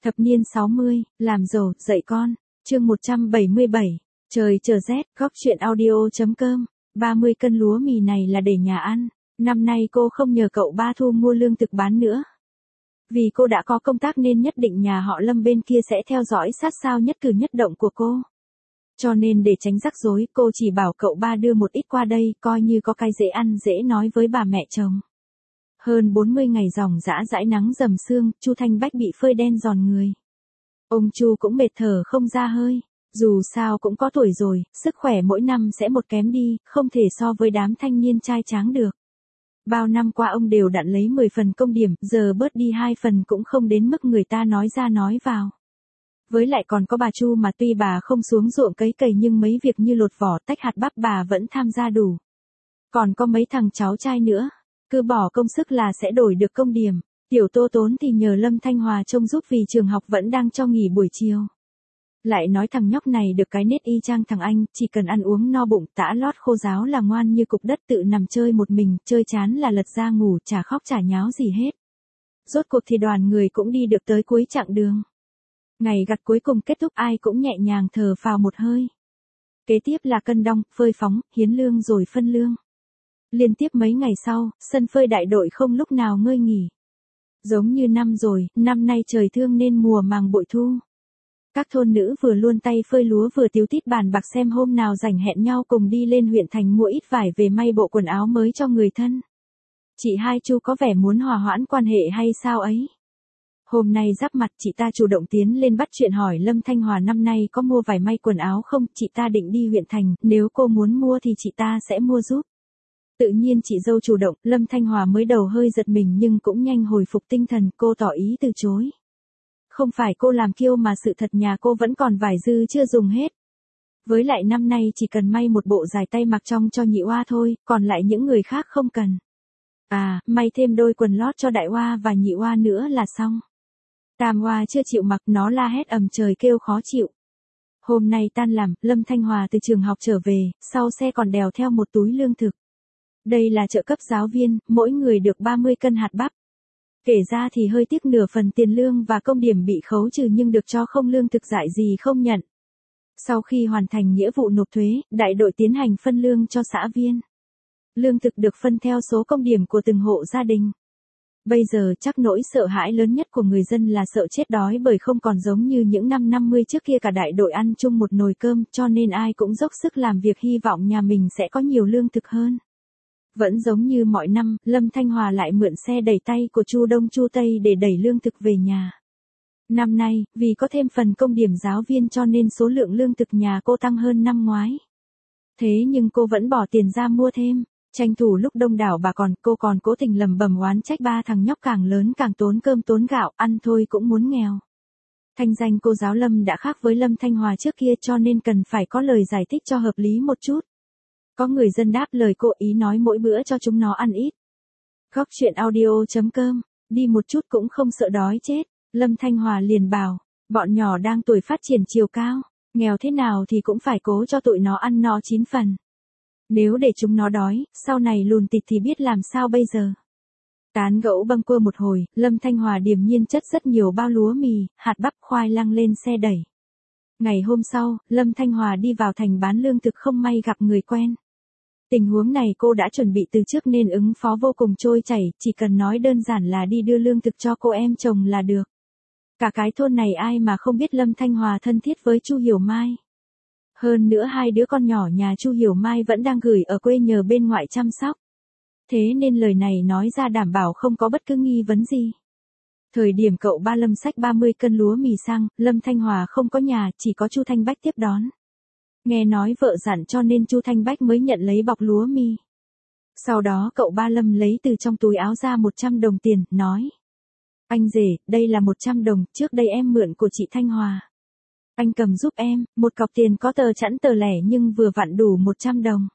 Thập niên 60, làm giàu, dạy con. Chương 177. Trời chờ rét, góc truyện audio.com. 30 cân lúa mì này là để nhà ăn. Năm nay cô không nhờ cậu ba Thu mua lương thực bán nữa. Vì cô đã có công tác nên nhất định nhà họ Lâm bên kia sẽ theo dõi sát sao nhất cử nhất động của cô. Cho nên để tránh rắc rối, cô chỉ bảo cậu ba đưa một ít qua đây, coi như có cái dễ ăn dễ nói với bà mẹ chồng. Hơn 40 ngày ròng rã dãi nắng rầm sương, Chu Thanh Bách bị phơi đen giòn người. Ông Chu cũng mệt thở không ra hơi, dù sao cũng có tuổi rồi, sức khỏe mỗi năm sẽ một kém đi, không thể so với đám thanh niên trai tráng được. Bao năm qua ông đều đặn lấy 10 phần công điểm, giờ bớt đi 2 phần cũng không đến mức người ta nói ra nói vào. Với lại còn có bà Chu mà tuy bà không xuống ruộng cấy cày nhưng mấy việc như lột vỏ tách hạt bắp bà vẫn tham gia đủ. Còn có mấy thằng cháu trai nữa, cứ bỏ công sức là sẽ đổi được công điểm. Tiểu Tô Tốn thì nhờ Lâm Thanh Hòa trông giúp vì trường học vẫn đang cho nghỉ buổi chiều. Lại nói thằng nhóc này được cái nết y chang thằng anh, chỉ cần ăn uống no bụng tã lót khô ráo là ngoan như cục đất, tự nằm chơi một mình, chơi chán là lật ra ngủ, chả khóc chả nháo gì hết. Rốt cuộc thì đoàn người cũng đi được tới cuối chặng đường. Ngày gặt cuối cùng kết thúc ai cũng nhẹ nhàng thở phào một hơi. Kế tiếp là cân đong, phơi phóng, hiến lương rồi phân lương. Liên tiếp mấy ngày sau, sân phơi đại đội không lúc nào ngơi nghỉ. Giống như năm rồi, năm nay trời thương nên mùa màng bội thu. Các thôn nữ vừa luôn tay phơi lúa vừa tíu tít bàn bạc xem hôm nào rảnh hẹn nhau cùng đi lên huyện thành mua ít vải về may bộ quần áo mới cho người thân. Chị hai Chu có vẻ muốn hòa hoãn quan hệ hay sao ấy. Hôm nay giáp mặt chị ta chủ động tiến lên bắt chuyện hỏi Lâm Thanh Hòa năm nay có mua vải may quần áo không, chị ta định đi huyện thành, nếu cô muốn mua thì chị ta sẽ mua giúp. Tự nhiên chị dâu chủ động, Lâm Thanh Hòa mới đầu hơi giật mình nhưng cũng nhanh hồi phục tinh thần, cô tỏ ý từ chối. Không phải cô làm kiêu mà sự thật nhà cô vẫn còn vải dư chưa dùng hết. Với lại năm nay chỉ cần may một bộ dài tay mặc trong cho nhị oa thôi, còn lại những người khác không cần. À, may thêm đôi quần lót cho đại oa và nhị oa nữa là xong. Tam oa chưa chịu mặc, nó la hét ầm trời kêu khó chịu. Hôm nay tan làm, Lâm Thanh Hòa từ trường học trở về, sau xe còn đèo theo một túi lương thực. Đây là trợ cấp giáo viên, mỗi người được 30 cân hạt bắp. Kể ra thì hơi tiếc nửa phần tiền lương và công điểm bị khấu trừ nhưng được cho không lương thực dại gì không nhận. Sau khi hoàn thành nghĩa vụ nộp thuế, đại đội tiến hành phân lương cho xã viên. Lương thực được phân theo số công điểm của từng hộ gia đình. Bây giờ chắc nỗi sợ hãi lớn nhất của người dân là sợ chết đói bởi không còn giống như những năm 50 trước kia cả đại đội ăn chung một nồi cơm cho nên ai cũng dốc sức làm việc hy vọng nhà mình sẽ có nhiều lương thực hơn. Vẫn giống như mọi năm, Lâm Thanh Hòa lại mượn xe đẩy tay của Chu Đông Chu Tây để đẩy lương thực về nhà. Năm nay, vì có thêm phần công điểm giáo viên cho nên số lượng lương thực nhà cô tăng hơn năm ngoái. Thế nhưng cô vẫn bỏ tiền ra mua thêm, tranh thủ lúc đông đảo bà cô còn cố tình lầm bầm oán trách ba thằng nhóc càng lớn càng tốn cơm tốn gạo, ăn thôi cũng muốn nghèo. Thanh danh cô giáo Lâm đã khác với Lâm Thanh Hòa trước kia cho nên cần phải có lời giải thích cho hợp lý một chút. Có người dân đáp lời cô ý nói mỗi bữa cho chúng nó ăn ít. Góc truyện audio.com, đi một chút cũng không sợ đói chết. Lâm Thanh Hòa liền bảo, bọn nhỏ đang tuổi phát triển chiều cao, nghèo thế nào thì cũng phải cố cho tụi nó ăn no 9 phần. Nếu để chúng nó đói, sau này lùn tịt thì biết làm sao bây giờ. Tán gẫu bâng quơ một hồi, Lâm Thanh Hòa điềm nhiên chất rất nhiều bao lúa mì, hạt bắp khoai lang lên xe đẩy. Ngày hôm sau, Lâm Thanh Hòa đi vào thành bán lương thực không may gặp người quen. Tình huống này cô đã chuẩn bị từ trước nên ứng phó vô cùng trôi chảy, chỉ cần nói đơn giản là đi đưa lương thực cho cô em chồng là được. Cả cái thôn này ai mà không biết Lâm Thanh Hòa thân thiết với Chu Hiểu Mai. Hơn nữa hai đứa con nhỏ nhà Chu Hiểu Mai vẫn đang gửi ở quê nhờ bên ngoại chăm sóc. Thế nên lời này nói ra đảm bảo không có bất cứ nghi vấn gì. Thời điểm cậu ba Lâm xách 30 cân lúa mì sang, Lâm Thanh Hòa không có nhà, chỉ có Chu Thanh Bách tiếp đón. Nghe nói vợ dặn cho nên Chu Thanh Bách mới nhận lấy bọc lúa mì. Sau đó cậu ba Lâm lấy từ trong túi áo ra 100 đồng tiền, nói. Anh rể, đây là 100 đồng, trước đây em mượn của chị Thanh Hòa. Anh cầm giúp em, một cọc tiền có tờ chẵn tờ lẻ nhưng vừa vặn đủ 100 đồng.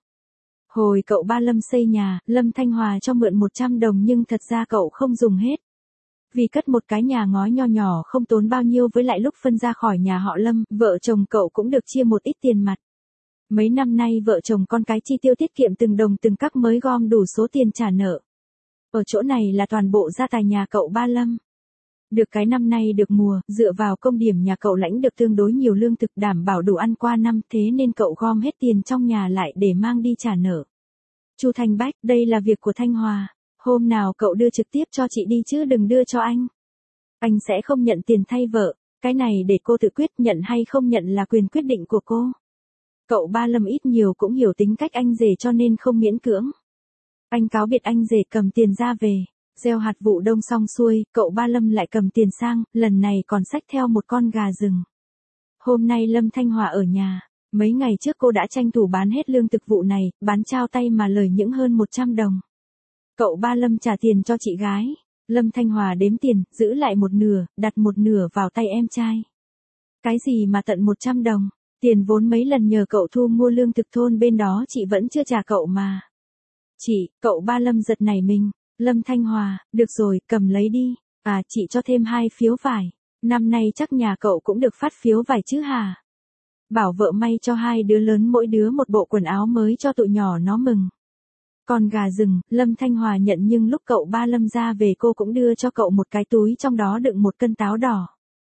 Hồi cậu ba Lâm xây nhà, Lâm Thanh Hòa cho mượn 100 đồng nhưng thật ra cậu không dùng hết. Vì cất một cái nhà ngói nho nhỏ không tốn bao nhiêu với lại lúc phân ra khỏi nhà họ Lâm, vợ chồng cậu cũng được chia một ít tiền mặt. Mấy năm nay vợ chồng con cái chi tiêu tiết kiệm từng đồng từng cắc mới gom đủ số tiền trả nợ. Ở chỗ này là toàn bộ gia tài nhà cậu ba Lâm. Được cái năm nay được mùa, dựa vào công điểm nhà cậu lãnh được tương đối nhiều lương thực đảm bảo đủ ăn qua năm, thế nên cậu gom hết tiền trong nhà lại để mang đi trả nợ. Chu Thanh Bách, đây là việc của Thanh Hòa. Hôm nào cậu đưa trực tiếp cho chị đi chứ đừng đưa cho anh. Anh sẽ không nhận tiền thay vợ, cái này để cô tự quyết, nhận hay không nhận là quyền quyết định của cô. Cậu Ba Lâm ít nhiều cũng hiểu tính cách anh rể cho nên không miễn cưỡng. Anh cáo biệt anh rể cầm tiền ra về, gieo hạt vụ đông xong xuôi, cậu Ba Lâm lại cầm tiền sang, lần này còn xách theo một con gà rừng. Hôm nay Lâm Thanh Hòa ở nhà, mấy ngày trước cô đã tranh thủ bán hết lương thực vụ này, bán trao tay mà lời những hơn 100 đồng. Cậu Ba Lâm trả tiền cho chị gái, Lâm Thanh Hòa đếm tiền, giữ lại một nửa, đặt một nửa vào tay em trai. Cái gì mà tận 100 đồng, tiền vốn mấy lần nhờ cậu thu mua lương thực thôn bên đó chị vẫn chưa trả cậu mà. Chị, cậu Ba Lâm giật nảy mình, Lâm Thanh Hòa, được rồi, cầm lấy đi, à chị cho thêm 2 phiếu vải, năm nay chắc nhà cậu cũng được phát phiếu vải chứ hả? Bảo vợ may cho 2 đứa lớn mỗi đứa một bộ quần áo mới cho tụi nhỏ nó mừng. Còn gà rừng, Lâm Thanh Hòa nhận nhưng lúc cậu Ba Lâm ra về cô cũng đưa cho cậu một cái túi trong đó đựng 1 cân táo đỏ.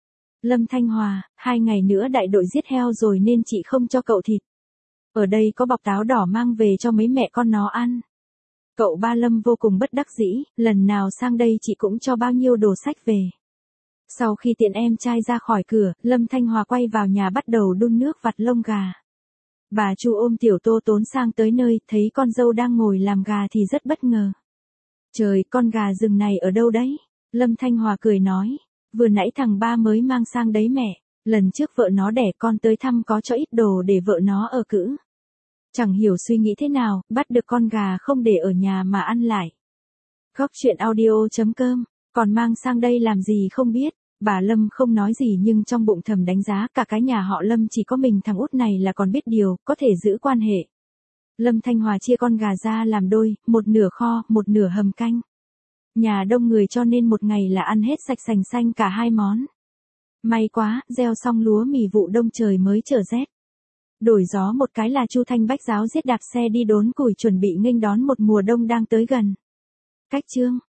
Lâm Thanh Hòa, 2 ngày nữa đại đội giết heo rồi nên chị không cho cậu thịt. Ở đây có bọc táo đỏ mang về cho mấy mẹ con nó ăn. Cậu Ba Lâm vô cùng bất đắc dĩ, lần nào sang đây chị cũng cho bao nhiêu đồ sách về. Sau khi tiện em trai ra khỏi cửa, Lâm Thanh Hòa quay vào nhà bắt đầu đun nước vặt lông gà. Bà Chu ôm Tiểu Tô Tốn sang tới nơi, thấy con dâu đang ngồi làm gà thì rất bất ngờ. Trời, con gà rừng này ở đâu đấy? Lâm Thanh Hòa cười nói, vừa nãy thằng Ba mới mang sang đấy mẹ, lần trước vợ nó đẻ con tới thăm có cho ít đồ để vợ nó ở cữ. Chẳng hiểu suy nghĩ thế nào, bắt được con gà không để ở nhà mà ăn lại. Góc truyện audio.com, còn mang sang đây làm gì không biết. Bà Lâm không nói gì nhưng trong bụng thầm đánh giá cả cái nhà họ Lâm chỉ có mình thằng út này là còn biết điều, có thể giữ quan hệ. Lâm Thanh Hòa chia con gà ra làm đôi, một nửa kho, một nửa hầm canh. Nhà đông người cho nên một ngày là ăn hết sạch sành xanh cả 2 món. May quá, gieo xong lúa mì vụ đông trời mới trở rét. Đổi gió một cái là Chu Thanh Bách ráo riết đạp xe đi đốn củi chuẩn bị nghênh đón một mùa đông đang tới gần. Cách chương